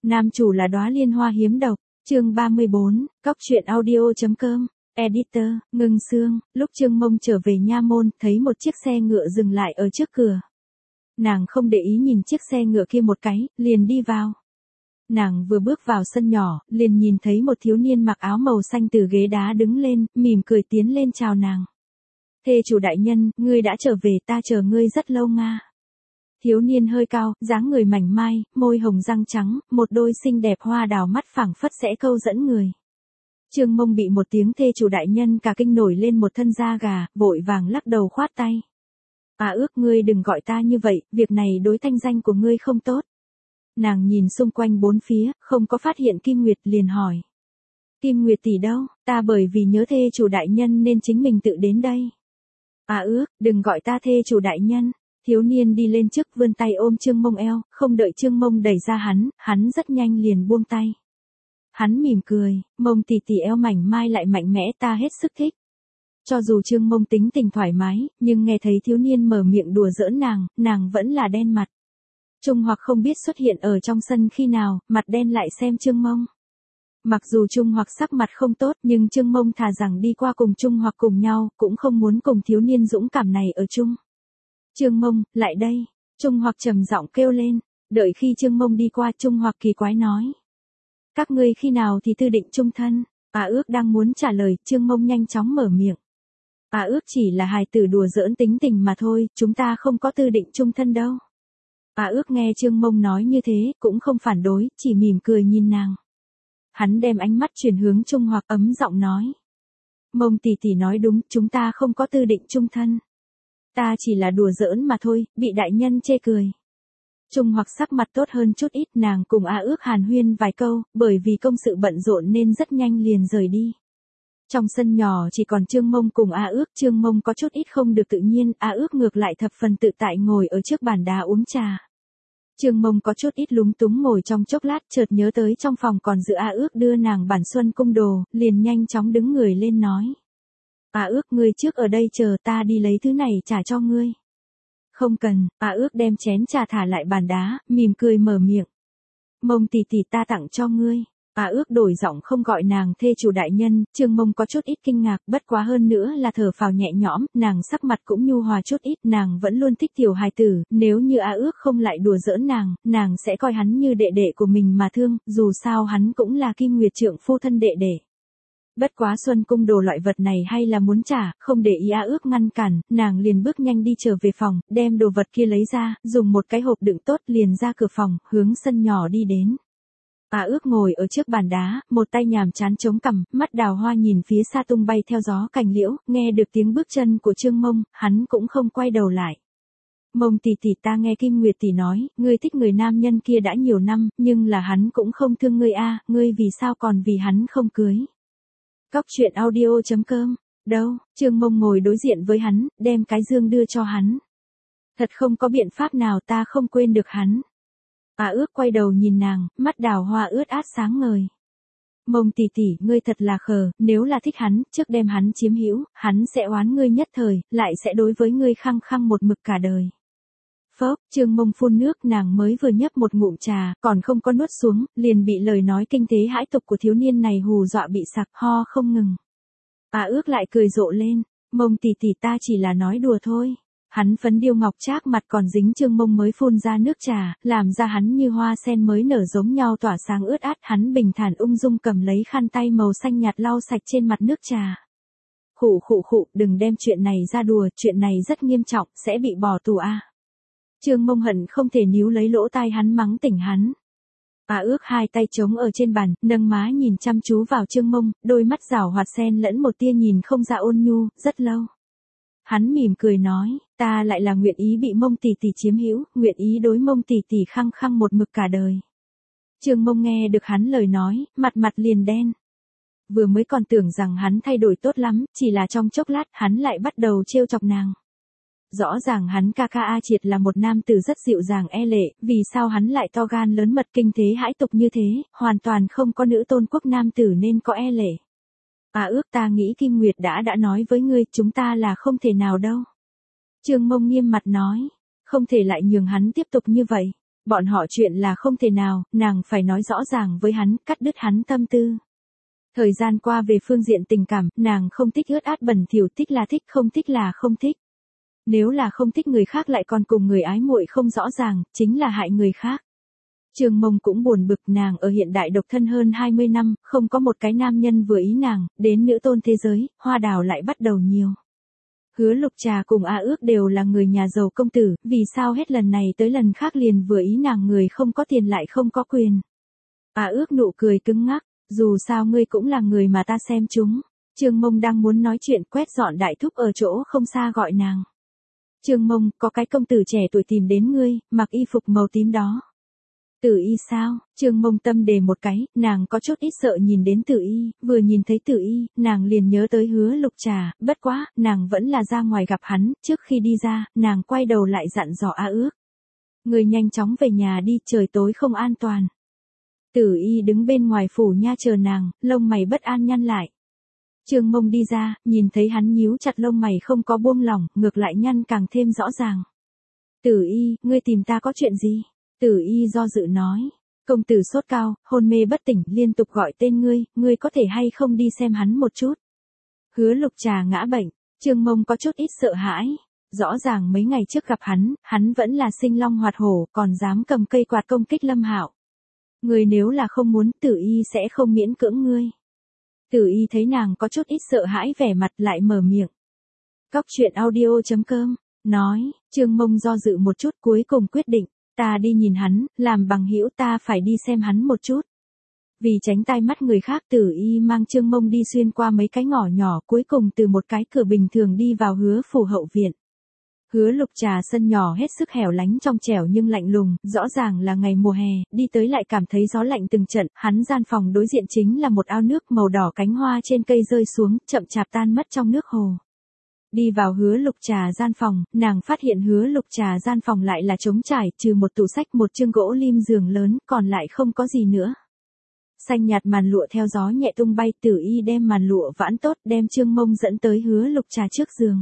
Nam chủ là đóa liên hoa hiếm độc, chương 34, cóc truyện audio.com, editor, Ngưng Sương, lúc Trương Mông trở về nha môn, thấy một chiếc xe ngựa dừng lại ở trước cửa. Nàng không để ý nhìn chiếc xe ngựa kia một cái, liền đi vào. Nàng vừa bước vào sân nhỏ, liền nhìn thấy một thiếu niên mặc áo màu xanh từ ghế đá đứng lên, mỉm cười tiến lên chào nàng. Thê chủ đại nhân, ngươi đã trở về, ta chờ ngươi rất lâu nga. Thiếu niên hơi cao, dáng người mảnh mai, môi hồng răng trắng, một đôi xinh đẹp hoa đào mắt phảng phất sẽ câu dẫn người. Trương Mông bị một tiếng thê chủ đại nhân cả kinh nổi lên một thân da gà, vội vàng lắc đầu khoát tay. Ước ngươi đừng gọi ta như vậy, việc này đối thanh danh của ngươi không tốt. Nàng nhìn xung quanh bốn phía, không có phát hiện Kim Nguyệt liền hỏi. Kim Nguyệt tỷ đâu, ta bởi vì nhớ thê chủ đại nhân nên chính mình tự đến đây. Đừng gọi ta thê chủ đại nhân. Thiếu niên đi lên trước vươn tay ôm Trương Mông eo, không đợi Trương Mông đẩy ra hắn rất nhanh liền buông tay. Hắn mỉm cười, Mông tỷ tỷ eo mảnh mai lại mạnh mẽ, ta hết sức thích. Cho dù Trương Mông tính tình thoải mái, nhưng nghe thấy thiếu niên mở miệng đùa giỡn nàng vẫn là đen mặt. Trung Hoặc không biết xuất hiện ở trong sân khi nào, mặt đen lại xem Trương Mông. Mặc dù Trung Hoặc sắc mặt không tốt, nhưng Trương Mông thà rằng đi qua cùng Trung Hoặc cùng nhau, cũng không muốn cùng thiếu niên dũng cảm này ở chung. Trương Mông, lại đây. Trung Hoặc trầm giọng kêu lên, đợi khi Trương Mông đi qua, Trung Hoặc kỳ quái nói. Các ngươi khi nào thì tư định chung thân? Ước đang muốn trả lời, Trương Mông nhanh chóng mở miệng. Ước chỉ là hài tử đùa giỡn tính tình mà thôi, chúng ta không có tư định chung thân đâu. Ước nghe Trương Mông nói như thế, cũng không phản đối, chỉ mỉm cười nhìn nàng. Hắn đem ánh mắt chuyển hướng Trung Hoặc ấm giọng nói. Mông tỷ tỷ nói đúng, chúng ta không có tư định chung thân. Ta chỉ là đùa giỡn mà thôi, bị đại nhân chê cười. Trung Hoặc sắc mặt tốt hơn chút ít, nàng cùng Ước hàn huyên vài câu, bởi vì công sự bận rộn nên rất nhanh liền rời đi. Trong sân nhỏ chỉ còn Trương Mông cùng Ước, Trương Mông có chút ít không được tự nhiên, Ước ngược lại thập phần tự tại ngồi ở trước bàn đá uống trà. Trương Mông có chút ít lúng túng ngồi trong chốc lát, chợt nhớ tới trong phòng còn giữ Ước đưa nàng bản xuân cung đồ, liền nhanh chóng đứng người lên nói. Ước, ngươi trước ở đây chờ, ta đi lấy thứ này trả cho ngươi. Không cần. Ước đem chén trà thả lại bàn đá, mỉm cười mở miệng. Mông tỷ tỷ, ta tặng cho ngươi. Ước đổi giọng không gọi nàng thê chủ đại nhân, Trương Mông có chút ít kinh ngạc, bất quá hơn nữa là thở phào nhẹ nhõm, nàng sắc mặt cũng nhu hòa chút ít, nàng vẫn luôn thích tiểu hài tử, nếu như Ước không lại đùa giỡn nàng sẽ coi hắn như đệ đệ của mình mà thương, dù sao hắn cũng là Kim Nguyệt trượng phu thân đệ đệ. Bất quá xuân cung đồ loại vật này hay là muốn trả, không để ý Ước ngăn cản, nàng liền bước nhanh đi trở về phòng, đem đồ vật kia lấy ra, dùng một cái hộp đựng tốt liền ra cửa phòng, hướng sân nhỏ đi đến. Ước ngồi ở trước bàn đá, một tay nhàm chán chống cằm, mắt đào hoa nhìn phía xa tung bay theo gió cành liễu, nghe được tiếng bước chân của Trương Mông, hắn cũng không quay đầu lại. Mông tỷ tỷ, ta nghe Kim Nguyệt tỷ nói, ngươi thích người nam nhân kia đã nhiều năm, nhưng là hắn cũng không thương ngươi ngươi vì sao còn vì hắn không cưới? Cóc truyện audio.com, đâu, Trương Mông ngồi đối diện với hắn, đem cái dương đưa cho hắn. Thật không có biện pháp nào, ta không quên được hắn. Ước quay đầu nhìn nàng, mắt đào hoa ướt át sáng ngời. Mông tỷ tỷ, ngươi thật là khờ, nếu là thích hắn, trước đem hắn chiếm hữu, hắn sẽ oán ngươi nhất thời, lại sẽ đối với ngươi khăng khăng một mực cả đời. Phốc, Trương Mông phun nước, nàng mới vừa nhấp một ngụm trà, còn không có nuốt xuống, liền bị lời nói kinh thế hãi tục của thiếu niên này hù dọa bị sặc ho không ngừng. Ước lại cười rộ lên, Mông tỷ tỷ, ta chỉ là nói đùa thôi. Hắn phấn điêu ngọc trác, mặt còn dính Trương Mông mới phun ra nước trà, làm ra hắn như hoa sen mới nở giống nhau tỏa sáng ướt át, hắn bình thản ung dung cầm lấy khăn tay màu xanh nhạt lau sạch trên mặt nước trà. Khụ, đừng đem chuyện này ra đùa, chuyện này rất nghiêm trọng, sẽ bị bỏ tù Trương Mông hận không thể níu lấy lỗ tai hắn mắng tỉnh hắn. Ước hai tay trống ở trên bàn, nâng má nhìn chăm chú vào Trương Mông, đôi mắt rảo hoạt xen lẫn một tia nhìn không ra ôn nhu, rất lâu. Hắn mỉm cười nói, ta lại là nguyện ý bị Mông tỷ tỷ chiếm hữu, nguyện ý đối Mông tỷ tỷ khăng khăng một mực cả đời. Trương Mông nghe được hắn lời nói, mặt liền đen. Vừa mới còn tưởng rằng hắn thay đổi tốt lắm, chỉ là trong chốc lát hắn lại bắt đầu trêu chọc nàng. Rõ ràng hắn ca Triệt là một nam tử rất dịu dàng e lệ, vì sao hắn lại to gan lớn mật kinh thế hãi tục như thế, hoàn toàn không có nữ tôn quốc nam tử nên có e lệ. Ước, ta nghĩ Kim Nguyệt đã nói với ngươi, chúng ta là không thể nào đâu. Trương Mông nghiêm mặt nói, không thể lại nhường hắn tiếp tục như vậy. Bọn họ chuyện là không thể nào, nàng phải nói rõ ràng với hắn, cắt đứt hắn tâm tư. Thời gian qua về phương diện tình cảm, nàng không thích ướt át bẩn thỉu, thích là thích, không thích là không thích. Nếu là không thích người khác lại còn cùng người ái muội không rõ ràng, chính là hại người khác. Trương Mông cũng buồn bực, nàng ở hiện đại độc thân hơn 20 năm, không có một cái nam nhân vừa ý nàng, đến nữ tôn thế giới, hoa đào lại bắt đầu nhiều. Hứa Lục Trà cùng A Ước đều là người nhà giàu công tử, vì sao hết lần này tới lần khác liền vừa ý nàng người không có tiền lại không có quyền. A Ước nụ cười cứng ngắc, dù sao ngươi cũng là người mà ta xem chúng. Trương Mông đang muốn nói chuyện, quét dọn đại thúc ở chỗ không xa gọi nàng. Trương Mông, có cái công tử trẻ tuổi tìm đến ngươi, mặc y phục màu tím đó. Tử Y sao? Trương Mông tâm đề một cái, nàng có chút ít sợ nhìn đến Tử Y, vừa nhìn thấy Tử Y, nàng liền nhớ tới Hứa Lục Trà, bất quá, nàng vẫn là ra ngoài gặp hắn, trước khi đi ra, nàng quay đầu lại dặn dò A Ước. Người nhanh chóng về nhà đi, trời tối không an toàn. Tử Y đứng bên ngoài phủ nha chờ nàng, lông mày bất an nhăn lại. Trương Mông đi ra, nhìn thấy hắn nhíu chặt lông mày không có buông lỏng, ngược lại nhăn càng thêm rõ ràng. Tử Y, ngươi tìm ta có chuyện gì? Tử Y do dự nói, công tử sốt cao, hôn mê bất tỉnh, liên tục gọi tên ngươi có thể hay không đi xem hắn một chút. Hứa Lục Trà ngã bệnh, Trương Mông có chút ít sợ hãi. Rõ ràng mấy ngày trước gặp hắn vẫn là sinh long hoạt hổ, còn dám cầm cây quạt công kích Lâm Hạo. Ngươi nếu là không muốn, Tử Y sẽ không miễn cưỡng ngươi. Tử Y thấy nàng có chút ít sợ hãi vẻ mặt lại mở miệng. Cóc truyện audio.com, nói, Trương Mông do dự một chút cuối cùng quyết định. Ta đi nhìn hắn, làm bằng hữu, ta phải đi xem hắn một chút. Vì tránh tai mắt người khác, Tử Y mang Trương Mông đi xuyên qua mấy cái ngõ nhỏ, cuối cùng từ một cái cửa bình thường đi vào Hứa phủ hậu viện. Hứa Lục Trà sân nhỏ hết sức hẻo lánh trong trẻo nhưng lạnh lùng, rõ ràng là ngày mùa hè, đi tới lại cảm thấy gió lạnh từng trận, hắn gian phòng đối diện chính là một ao nước màu đỏ, cánh hoa trên cây rơi xuống, chậm chạp tan mất trong nước hồ. Đi vào Hứa Lục Trà gian phòng, nàng phát hiện Hứa Lục Trà gian phòng lại là trống trải, trừ một tủ sách, một chương gỗ lim giường lớn, còn lại không có gì nữa. Xanh nhạt màn lụa theo gió nhẹ tung bay, Tử Y đem màn lụa vãn tốt, đem Trương Mông dẫn tới Hứa Lục Trà trước giường.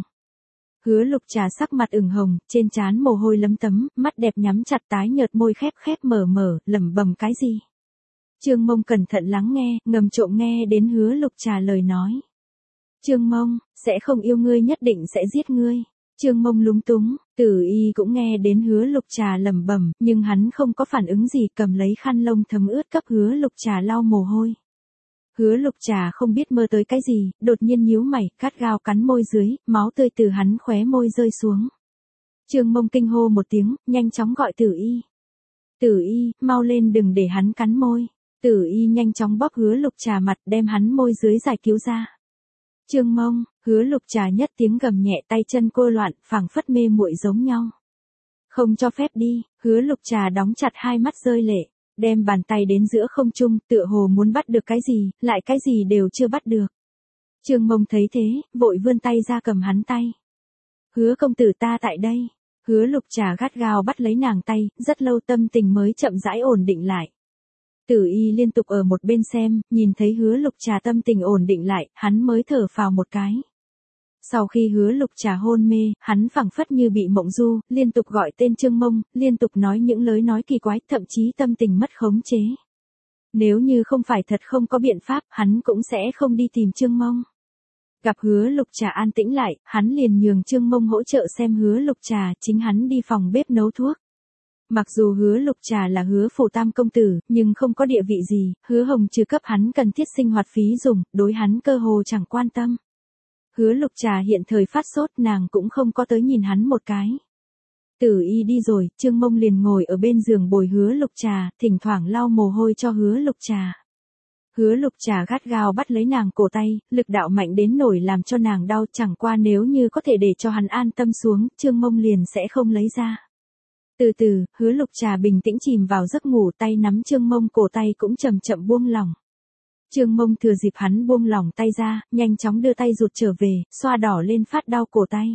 Hứa Lục Trà sắc mặt ửng hồng, trên trán mồ hôi lấm tấm, mắt đẹp nhắm chặt, tái nhợt, môi khép khép mở, lẩm bẩm cái gì. Trương Mông cẩn thận lắng nghe, ngầm trộm nghe đến Hứa Lục Trà lời nói. Trương Mông, sẽ không yêu ngươi, nhất định sẽ giết ngươi. Trương Mông lúng túng, Tử Y cũng nghe đến Hứa Lục Trà lẩm bẩm, nhưng hắn không có phản ứng gì, cầm lấy khăn lông thấm ướt cấp Hứa Lục Trà lau mồ hôi. Hứa Lục Trà không biết mơ tới cái gì, đột nhiên nhíu mày, gắt gao cắn môi dưới, máu tươi từ hắn khóe môi rơi xuống. Trương Mông kinh hô một tiếng, nhanh chóng gọi Tử Y. Tử Y, mau lên, đừng để hắn cắn môi. Tử Y nhanh chóng bóp Hứa Lục Trà mặt, đem hắn môi dưới giải cứu ra. Trương Mông, Hứa Lục Trà nhất tiếng gầm nhẹ, tay chân cô loạn, phảng phất mê muội giống nhau. Không cho phép đi, Hứa Lục Trà đóng chặt hai mắt rơi lệ, đem bàn tay đến giữa không trung, tựa hồ muốn bắt được cái gì, lại cái gì đều chưa bắt được. Trương Mông thấy thế, vội vươn tay ra cầm hắn tay. Hứa công tử, ta tại đây. Hứa Lục Trà gắt gao bắt lấy nàng tay, rất lâu tâm tình mới chậm rãi ổn định lại. Tử Y liên tục ở một bên xem, nhìn thấy Hứa Lục Trà tâm tình ổn định lại, hắn mới thở phào một cái. Sau khi Hứa Lục Trà hôn mê, hắn phảng phất như bị mộng du, liên tục gọi tên Trương Mông, liên tục nói những lời nói kỳ quái, thậm chí tâm tình mất khống chế. Nếu như không phải thật không có biện pháp, hắn cũng sẽ không đi tìm Trương Mông. Gặp Hứa Lục Trà an tĩnh lại, hắn liền nhường Trương Mông hỗ trợ xem Hứa Lục Trà, chính hắn đi phòng bếp nấu thuốc. Mặc dù Hứa Lục Trà là Hứa phủ tam công tử, nhưng không có địa vị gì, Hứa Hồng trừ cấp hắn cần thiết sinh hoạt phí dùng, đối hắn cơ hồ chẳng quan tâm. Hứa Lục Trà hiện thời phát sốt, nàng cũng không có tới nhìn hắn một cái. Tử Y đi rồi, Trương Mông liền ngồi ở bên giường bồi Hứa Lục Trà, thỉnh thoảng lau mồ hôi cho Hứa Lục Trà. Hứa Lục Trà gắt gao bắt lấy nàng cổ tay, lực đạo mạnh đến nổi làm cho nàng đau, chẳng qua nếu như có thể để cho hắn an tâm xuống, Trương Mông liền sẽ không lấy ra. Từ từ, Hứa Lục Trà bình tĩnh chìm vào giấc ngủ, tay nắm Trương Mông cổ tay cũng chậm chậm buông lỏng. Trương Mông thừa dịp hắn buông lỏng tay ra, nhanh chóng đưa tay rụt trở về, xoa đỏ lên phát đau cổ tay.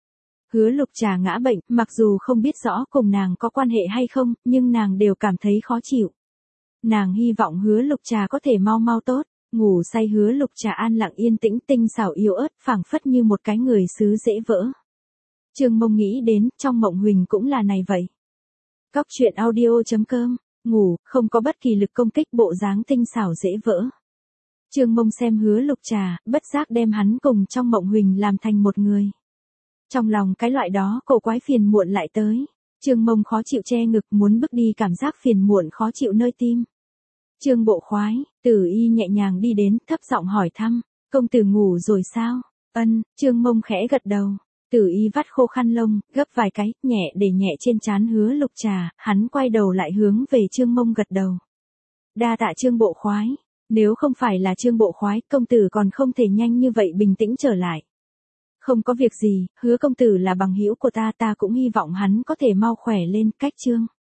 Hứa Lục Trà ngã bệnh, mặc dù không biết rõ cùng nàng có quan hệ hay không, nhưng nàng đều cảm thấy khó chịu. Nàng hy vọng Hứa Lục Trà có thể mau mau tốt, ngủ say. Hứa Lục Trà an lặng yên tĩnh, tinh xảo yếu ớt, phảng phất như một cái người sứ dễ vỡ. Trương Mông nghĩ đến, trong mộng huỳnh cũng là này vậy. Cóc truyện audio.com, ngủ, không có bất kỳ lực công kích, bộ dáng tinh xảo dễ vỡ. Trương Mông xem Hứa Lục Trà, bất giác đem hắn cùng trong mộng huỳnh làm thành một người. Trong lòng cái loại đó cổ quái phiền muộn lại tới. Trương Mông khó chịu che ngực, muốn bước đi cảm giác phiền muộn khó chịu nơi tim. Trương bộ khoái, Tử Y nhẹ nhàng đi đến, thấp giọng hỏi thăm, công tử ngủ rồi sao? Ân, Trương Mông khẽ gật đầu. Tử Y vắt khô khăn lông, gấp vài cái, nhẹ để nhẹ trên trán Hứa Lục Trà, hắn quay đầu lại hướng về Trương Mông gật đầu. Đa tạ Trương bộ khoái, nếu không phải là Trương bộ khoái, công tử còn không thể nhanh như vậy bình tĩnh trở lại. Không có việc gì, Hứa công tử là bằng hữu của ta, ta cũng hy vọng hắn có thể mau khỏe lên, cách Trương